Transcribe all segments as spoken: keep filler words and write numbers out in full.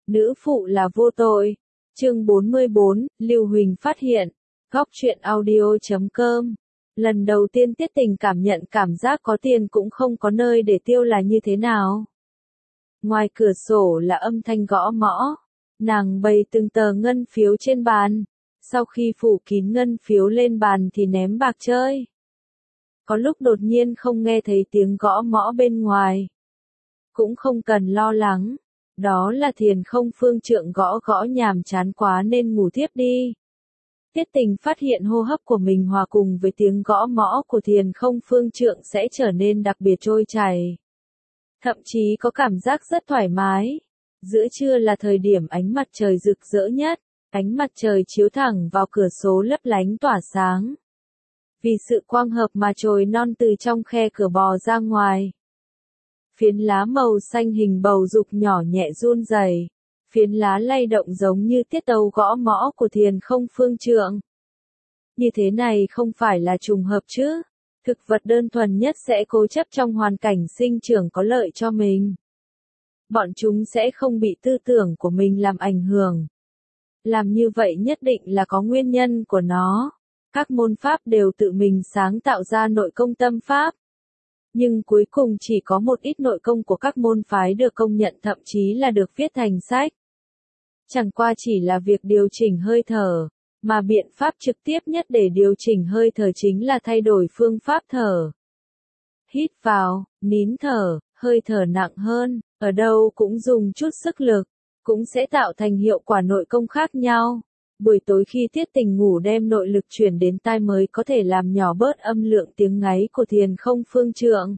Nữ phụ là vô tội. Chương bốn mươi bốn, Lưu Huỳnh phát hiện. Góc truyện audio chấm com. Lần đầu tiên Tiết Tình cảm nhận cảm giác có tiền cũng không có nơi để tiêu là như thế nào. Ngoài cửa sổ là âm thanh gõ mõ. Nàng bày từng tờ ngân phiếu trên bàn. Sau khi phủ kín ngân phiếu lên bàn thì ném bạc chơi. Có lúc đột nhiên không nghe thấy tiếng gõ mõ bên ngoài. Cũng không cần lo lắng. Đó là Thiền Không Phương Trượng gõ gõ nhàm chán quá nên ngủ thiếp đi. Tiết Tình phát hiện hô hấp của mình hòa cùng với tiếng gõ mõ của Thiền Không Phương Trượng sẽ trở nên đặc biệt trôi chảy. Thậm chí có cảm giác rất thoải mái. Giữa trưa là thời điểm ánh mặt trời rực rỡ nhất, ánh mặt trời chiếu thẳng vào cửa sổ lấp lánh tỏa sáng. Vì sự quang hợp mà chồi non từ trong khe cửa bò ra ngoài. Phiến lá màu xanh hình bầu dục nhỏ nhẹ run rẩy, phiến lá lay động giống như tiết tấu gõ mõ của Thiền Không Phương Trượng. Như thế này không phải là trùng hợp chứ? Thực vật đơn thuần nhất sẽ cố chấp trong hoàn cảnh sinh trưởng có lợi cho mình. Bọn chúng sẽ không bị tư tưởng của mình làm ảnh hưởng. Làm như vậy nhất định là có nguyên nhân của nó. Các môn pháp đều tự mình sáng tạo ra nội công tâm pháp. Nhưng cuối cùng chỉ có một ít nội công của các môn phái được công nhận, thậm chí là được viết thành sách. Chẳng qua chỉ là việc điều chỉnh hơi thở, mà biện pháp trực tiếp nhất để điều chỉnh hơi thở chính là thay đổi phương pháp thở. Hít vào, nín thở, hơi thở nặng hơn, ở đâu cũng dùng chút sức lực, cũng sẽ tạo thành hiệu quả nội công khác nhau. Buổi tối khi Tiết Tình ngủ đem nội lực chuyển đến tai mới có thể làm nhỏ bớt âm lượng tiếng ngáy của Thiền Không Phương Trượng.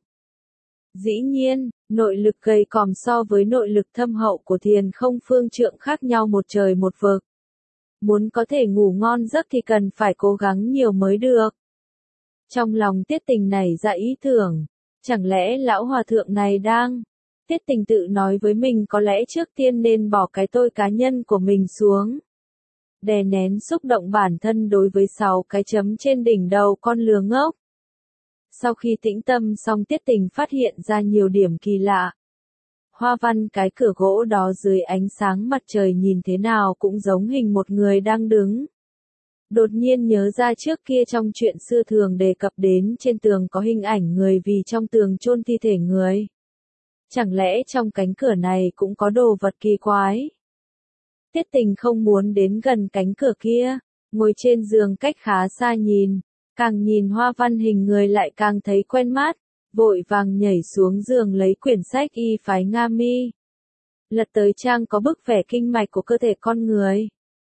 Dĩ nhiên, nội lực gầy còm so với nội lực thâm hậu của Thiền Không Phương Trượng khác nhau một trời một vực. Muốn có thể ngủ ngon giấc thì cần phải cố gắng nhiều mới được. Trong lòng Tiết Tình nảy ra ý tưởng, chẳng lẽ lão hòa thượng này đang... Tiết Tình tự nói với mình có lẽ trước tiên nên bỏ cái tôi cá nhân của mình xuống. Đè nén xúc động bản thân đối với sáu cái chấm trên đỉnh đầu con lừa ngốc. Sau khi tĩnh tâm xong Tiết Tình phát hiện ra nhiều điểm kỳ lạ. Hoa văn cái cửa gỗ đó dưới ánh sáng mặt trời nhìn thế nào cũng giống hình một người đang đứng. Đột nhiên nhớ ra trước kia trong chuyện xưa thường đề cập đến trên tường có hình ảnh người vì trong tường chôn thi thể người. Chẳng lẽ trong cánh cửa này cũng có đồ vật kỳ quái? Tiết Tình không muốn đến gần cánh cửa kia, ngồi trên giường cách khá xa nhìn, càng nhìn hoa văn hình người lại càng thấy quen mắt, vội vàng nhảy xuống giường lấy quyển sách y phái Nga Mi. Lật tới trang có bức vẽ kinh mạch của cơ thể con người.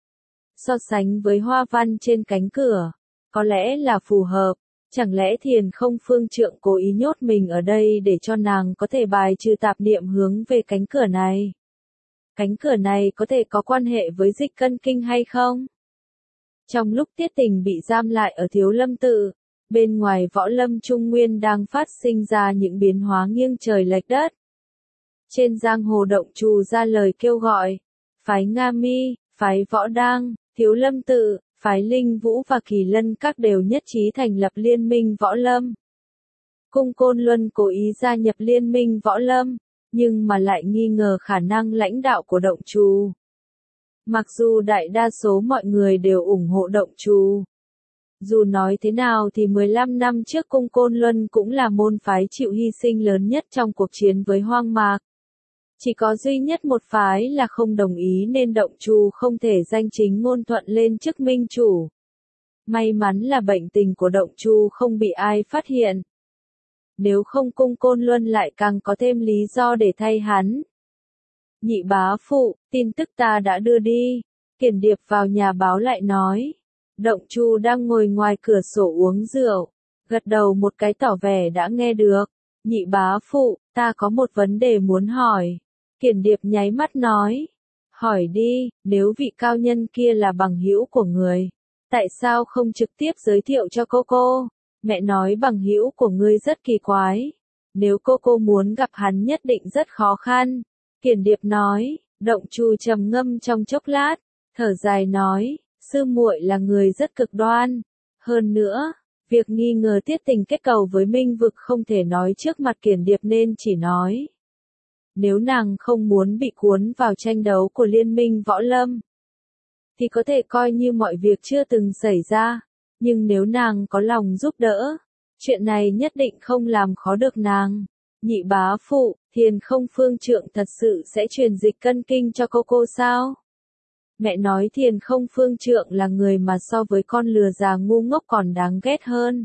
So sánh với hoa văn trên cánh cửa, có lẽ là phù hợp, chẳng lẽ Thiền Không Phương Trượng cố ý nhốt mình ở đây để cho nàng có thể bài trừ tạp niệm hướng về cánh cửa này? Cánh cửa này có thể có quan hệ với Dịch Cân Kinh hay không? Trong lúc Tiết Tình bị giam lại ở Thiếu Lâm Tự, bên ngoài Võ Lâm Trung Nguyên đang phát sinh ra những biến hóa nghiêng trời lệch đất. Trên giang hồ động trù ra lời kêu gọi, phái Nga Mi, phái Võ Đang, Thiếu Lâm Tự, phái Linh Vũ và Kỳ Lân các đều nhất trí thành lập Liên minh Võ Lâm. Cung Côn Luân cố ý gia nhập Liên minh Võ Lâm, nhưng mà lại nghi ngờ khả năng lãnh đạo của động trù. Mặc dù đại đa số mọi người đều ủng hộ động trù. Dù nói thế nào thì mười lăm năm trước Cung Côn Luân cũng là môn phái chịu hy sinh lớn nhất trong cuộc chiến với Hoang Mạc. Chỉ có duy nhất một phái là không đồng ý nên động trù không thể danh chính ngôn thuận lên chức minh chủ. May mắn là bệnh tình của động trù không bị ai phát hiện. Nếu không Cung Côn Luân lại càng có thêm lý do để thay hắn. Nhị bá phụ, tin tức ta đã đưa đi. Kiền Điệp vào nhà báo lại nói. Động trù đang ngồi ngoài cửa sổ uống rượu. Gật đầu một cái tỏ vẻ đã nghe được. Nhị bá phụ, ta có một vấn đề muốn hỏi. Kiền Điệp nháy mắt nói. Hỏi đi, nếu vị cao nhân kia là bằng hữu của người. Tại sao không trực tiếp giới thiệu cho cô cô? Mẹ nói bằng hữu của ngươi rất kỳ quái. Nếu cô cô muốn gặp hắn nhất định rất khó khăn. Kiền Điệp nói, động trù trầm ngâm trong chốc lát, thở dài nói, sư muội là người rất cực đoan. Hơn nữa, việc nghi ngờ Tiết Tình kết cầu với Minh Vực không thể nói trước mặt Kiền Điệp nên chỉ nói. Nếu nàng không muốn bị cuốn vào tranh đấu của liên minh võ lâm, thì có thể coi như mọi việc chưa từng xảy ra. Nhưng nếu nàng có lòng giúp đỡ, chuyện này nhất định không làm khó được nàng. Nhị bá phụ, Thiền Không Phương Trượng thật sự sẽ truyền dịch cân kinh cho cô cô sao? Mẹ nói Thiền Không Phương Trượng là người mà so với con lừa già ngu ngốc còn đáng ghét hơn.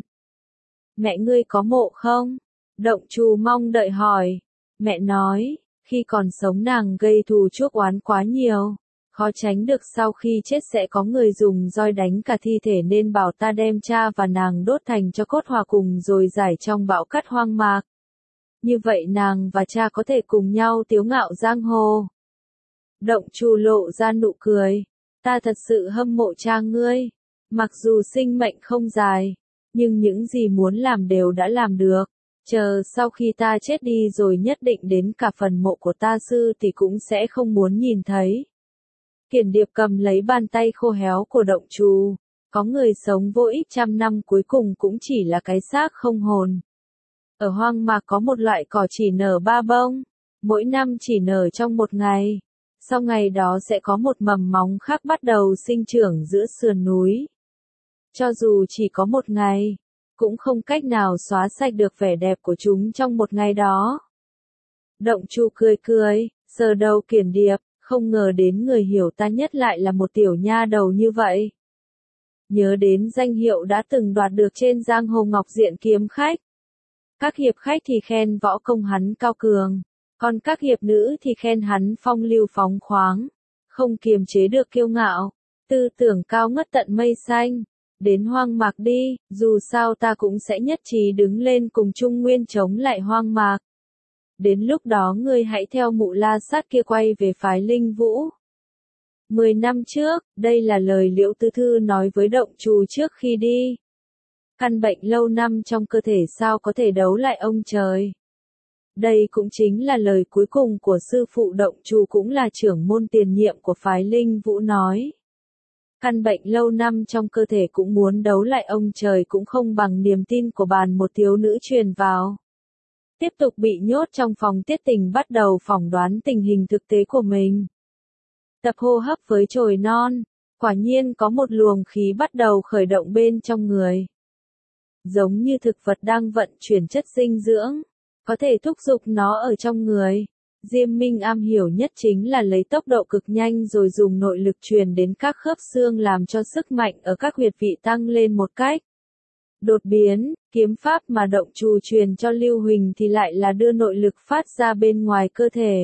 Mẹ ngươi có mộ không? Động Trù mong đợi hỏi. Mẹ nói, khi còn sống nàng gây thù chuốc oán quá nhiều. Khó tránh được sau khi chết sẽ có người dùng roi đánh cả thi thể nên bảo ta đem cha và nàng đốt thành cho cốt hòa cùng rồi giải trong bão cát hoang mạc. Như vậy nàng và cha có thể cùng nhau tiếu ngạo giang hồ. Động Trù lộ ra nụ cười. Ta thật sự hâm mộ cha ngươi. Mặc dù sinh mệnh không dài, nhưng những gì muốn làm đều đã làm được. Chờ sau khi ta chết đi rồi nhất định đến cả phần mộ của ta sư thì cũng sẽ không muốn nhìn thấy. Kiền Điệp cầm lấy bàn tay khô héo của Động Trù. Có người sống vô ích trăm năm cuối cùng cũng chỉ là cái xác không hồn. Ở hoang mạc có một loại cỏ chỉ nở ba bông. Mỗi năm chỉ nở trong một ngày. Sau ngày đó sẽ có một mầm móng khác bắt đầu sinh trưởng giữa sườn núi. Cho dù chỉ có một ngày, cũng không cách nào xóa sạch được vẻ đẹp của chúng trong một ngày đó. Động Trù cười cười, sờ đầu Kiền Điệp, không ngờ đến người hiểu ta nhất lại là một tiểu nha đầu như vậy. Nhớ đến danh hiệu đã từng đoạt được trên giang hồ Ngọc Diện kiếm khách. Các hiệp khách thì khen võ công hắn cao cường, còn các hiệp nữ thì khen hắn phong lưu phóng khoáng, không kiềm chế được kiêu ngạo, tư tưởng cao ngất tận mây xanh. Đến hoang mạc đi, dù sao ta cũng sẽ nhất trí đứng lên cùng Trung Nguyên chống lại hoang mạc. Đến lúc đó ngươi hãy theo mụ la sát kia quay về phái Linh Vũ. Mười năm trước, đây là lời Liễu Tư Thư nói với Động Trù trước khi đi. Căn bệnh lâu năm trong cơ thể sao có thể đấu lại ông trời. Đây cũng chính là lời cuối cùng của sư phụ Động Trù cũng là trưởng môn tiền nhiệm của phái Linh Vũ nói. Căn bệnh lâu năm trong cơ thể cũng muốn đấu lại ông trời cũng không bằng niềm tin của bàn một thiếu nữ truyền vào. Tiếp tục bị nhốt trong phòng Tiết Tình bắt đầu phỏng đoán tình hình thực tế của mình. Tập hô hấp với chồi non, quả nhiên có một luồng khí bắt đầu khởi động bên trong người. Giống như thực vật đang vận chuyển chất dinh dưỡng, có thể thúc giục nó ở trong người. Diêm Minh am hiểu nhất chính là lấy tốc độ cực nhanh rồi dùng nội lực truyền đến các khớp xương làm cho sức mạnh ở các huyệt vị tăng lên một cách đột biến. Kiếm pháp mà Động Trù truyền cho Lưu Huỳnh thì lại là đưa nội lực phát ra bên ngoài cơ thể.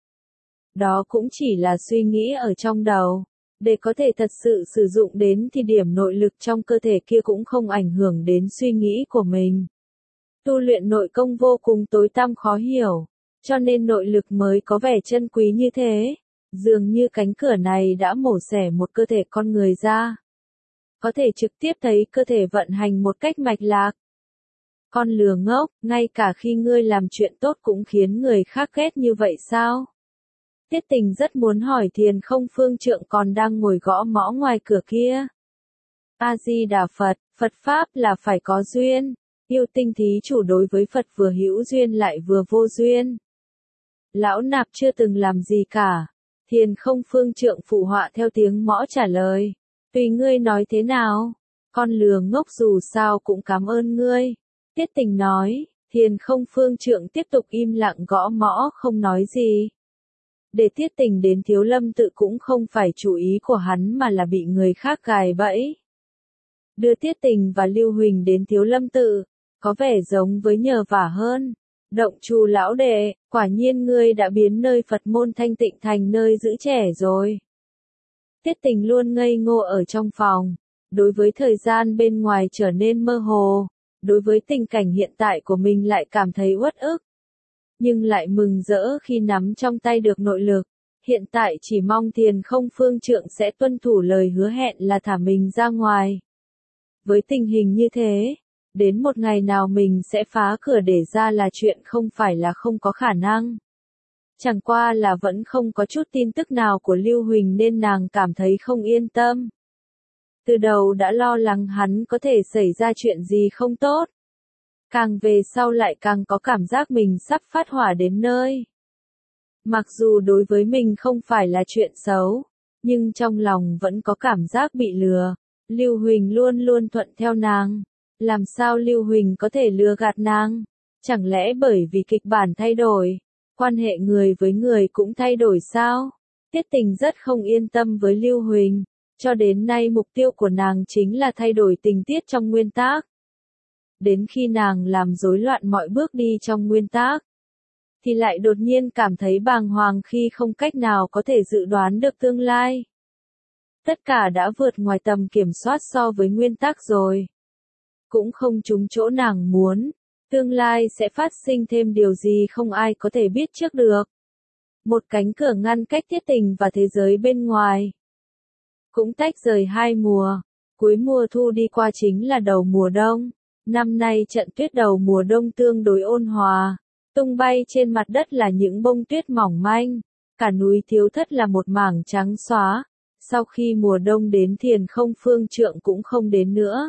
Đó cũng chỉ là suy nghĩ ở trong đầu. Để có thể thật sự sử dụng đến thì điểm nội lực trong cơ thể kia cũng không ảnh hưởng đến suy nghĩ của mình. Tu luyện nội công vô cùng tối tăm khó hiểu, cho nên nội lực mới có vẻ chân quý như thế. Dường như cánh cửa này đã mổ xẻ một cơ thể con người ra. Có thể trực tiếp thấy cơ thể vận hành một cách mạch lạc. Con lừa ngốc, ngay cả khi ngươi làm chuyện tốt cũng khiến người khác ghét như vậy sao? Tiết Tình rất muốn hỏi Thiền Không Phương Trượng còn đang ngồi gõ mõ ngoài cửa kia. A-di-đà Phật, Phật Pháp là phải có duyên. Yêu Tinh thí chủ đối với Phật vừa hữu duyên lại vừa vô duyên. Lão nạp chưa từng làm gì cả. Thiền Không Phương Trượng phụ họa theo tiếng mõ trả lời. Tùy ngươi nói thế nào. Con lừa ngốc dù sao cũng cảm ơn ngươi. Tiết Tình nói. Thiền Không Phương Trượng tiếp tục im lặng gõ mõ không nói gì. Để Tiết Tình đến Thiếu Lâm Tự cũng không phải chủ ý của hắn mà là bị người khác gài bẫy. Đưa Tiết Tình và Lưu Huỳnh đến Thiếu Lâm Tự, có vẻ giống với nhờ vả hơn. Động Trù lão đệ, quả nhiên ngươi đã biến nơi Phật môn thanh tịnh thành nơi giữ trẻ rồi. Tiết Tình luôn ngây ngô ở trong phòng, đối với thời gian bên ngoài trở nên mơ hồ, đối với tình cảnh hiện tại của mình lại cảm thấy uất ức. Nhưng lại mừng rỡ khi nắm trong tay được nội lực, hiện tại chỉ mong Thiền Không Phương Trượng sẽ tuân thủ lời hứa hẹn là thả mình ra ngoài. Với tình hình như thế, đến một ngày nào mình sẽ phá cửa để ra là chuyện không phải là không có khả năng. Chẳng qua là vẫn không có chút tin tức nào của Lưu Huỳnh nên nàng cảm thấy không yên tâm. Từ đầu đã lo lắng hắn có thể xảy ra chuyện gì không tốt. Càng về sau lại càng có cảm giác mình sắp phát hỏa đến nơi. Mặc dù đối với mình không phải là chuyện xấu, nhưng trong lòng vẫn có cảm giác bị lừa. Lưu Huỳnh luôn luôn thuận theo nàng. Làm sao Lưu Huỳnh có thể lừa gạt nàng? Chẳng lẽ bởi vì kịch bản thay đổi, quan hệ người với người cũng thay đổi sao? Tiết Tình rất không yên tâm với Lưu Huỳnh. Cho đến nay mục tiêu của nàng chính là thay đổi tình tiết trong nguyên tác. Đến khi nàng làm rối loạn mọi bước đi trong nguyên tác, thì lại đột nhiên cảm thấy bàng hoàng khi không cách nào có thể dự đoán được tương lai. Tất cả đã vượt ngoài tầm kiểm soát so với nguyên tắc rồi. Cũng không trúng chỗ nàng muốn. Tương lai sẽ phát sinh thêm điều gì không ai có thể biết trước được. Một cánh cửa ngăn cách Tiết Tình và thế giới bên ngoài. Cũng tách rời hai mùa. Cuối mùa thu đi qua chính là đầu mùa đông. Năm nay trận tuyết đầu mùa đông tương đối ôn hòa. Tung bay trên mặt đất là những bông tuyết mỏng manh. Cả núi Thiếu Thất là một mảng trắng xóa. Sau khi mùa đông đến Thiền Không Phương Trượng cũng không đến nữa.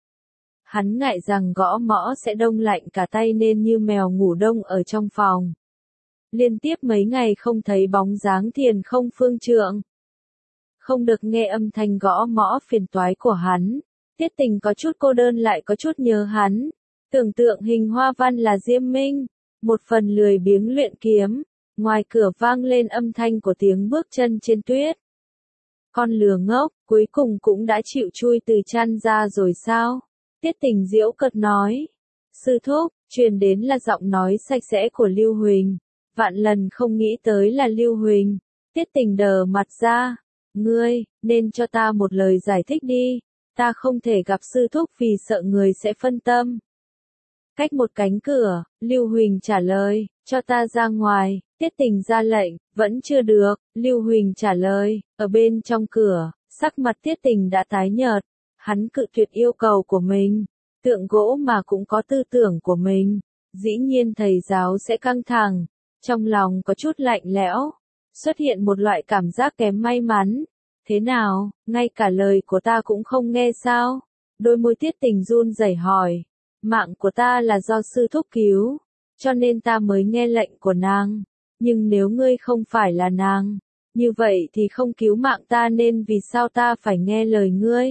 Hắn ngại rằng gõ mõ sẽ đông lạnh cả tay nên như mèo ngủ đông ở trong phòng. Liên tiếp mấy ngày không thấy bóng dáng Thiền Không Phương Trượng. Không được nghe âm thanh gõ mõ phiền toái của hắn. Tiết Tình có chút cô đơn lại có chút nhớ hắn. Tưởng tượng hình hoa văn là Diêm Minh. Một phần lười biếng luyện kiếm. Ngoài cửa vang lên âm thanh của tiếng bước chân trên tuyết. Con lừa ngốc, cuối cùng cũng đã chịu chui từ chăn ra rồi sao? Tiết Tình giễu cợt nói. Sư thúc, truyền đến là giọng nói sạch sẽ của Lưu Huỳnh. Vạn lần không nghĩ tới là Lưu Huỳnh. Tiết Tình đờ mặt ra. Ngươi, nên cho ta một lời giải thích đi. Ta không thể gặp sư thúc vì sợ người sẽ phân tâm. Cách một cánh cửa, Lưu Huỳnh trả lời, cho ta ra ngoài. Tiết Tình ra lệnh, vẫn chưa được. Lưu Huỳnh trả lời, ở bên trong cửa, sắc mặt Tiết Tình đã tái nhợt. Hắn cự tuyệt yêu cầu của mình. Tượng gỗ mà cũng có tư tưởng của mình. Dĩ nhiên thầy giáo sẽ căng thẳng. Trong lòng có chút lạnh lẽo. Xuất hiện một loại cảm giác kém may mắn. Thế nào, ngay cả lời của ta cũng không nghe sao? Đôi môi Tiết Tình run rẩy hỏi. Mạng của ta là do sư thúc cứu. Cho nên ta mới nghe lệnh của nàng. Nhưng nếu ngươi không phải là nàng, như vậy thì không cứu mạng ta nên vì sao ta phải nghe lời ngươi?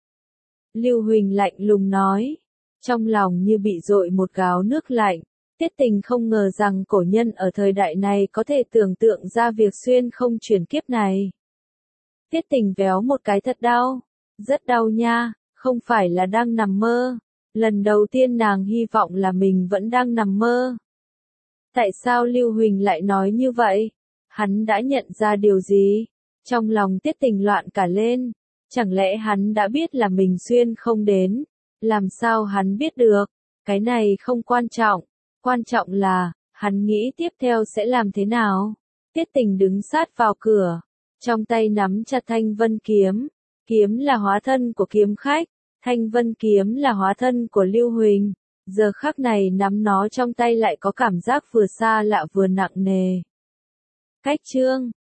Lưu Huỳnh lạnh lùng nói. Trong lòng như bị dội một gáo nước lạnh. Tiết Tình không ngờ rằng cổ nhân ở thời đại này có thể tưởng tượng ra việc xuyên không chuyển kiếp này. Tiết Tình véo một cái thật đau. Rất đau nha, không phải là đang nằm mơ. Lần đầu tiên nàng hy vọng là mình vẫn đang nằm mơ. Tại sao Lưu Huỳnh lại nói như vậy? Hắn đã nhận ra điều gì? Trong lòng Tiết Tình loạn cả lên. Chẳng lẽ hắn đã biết là mình xuyên không đến? Làm sao hắn biết được? Cái này không quan trọng. Quan trọng là, hắn nghĩ tiếp theo sẽ làm thế nào? Tiết Tình đứng sát vào cửa. Trong tay nắm chặt thanh vân kiếm. Kiếm là hóa thân của kiếm khách. Thanh vân kiếm là hóa thân của Lưu Huỳnh. Giờ khắc này nắm nó trong tay lại có cảm giác vừa xa lạ vừa nặng nề. Cách chương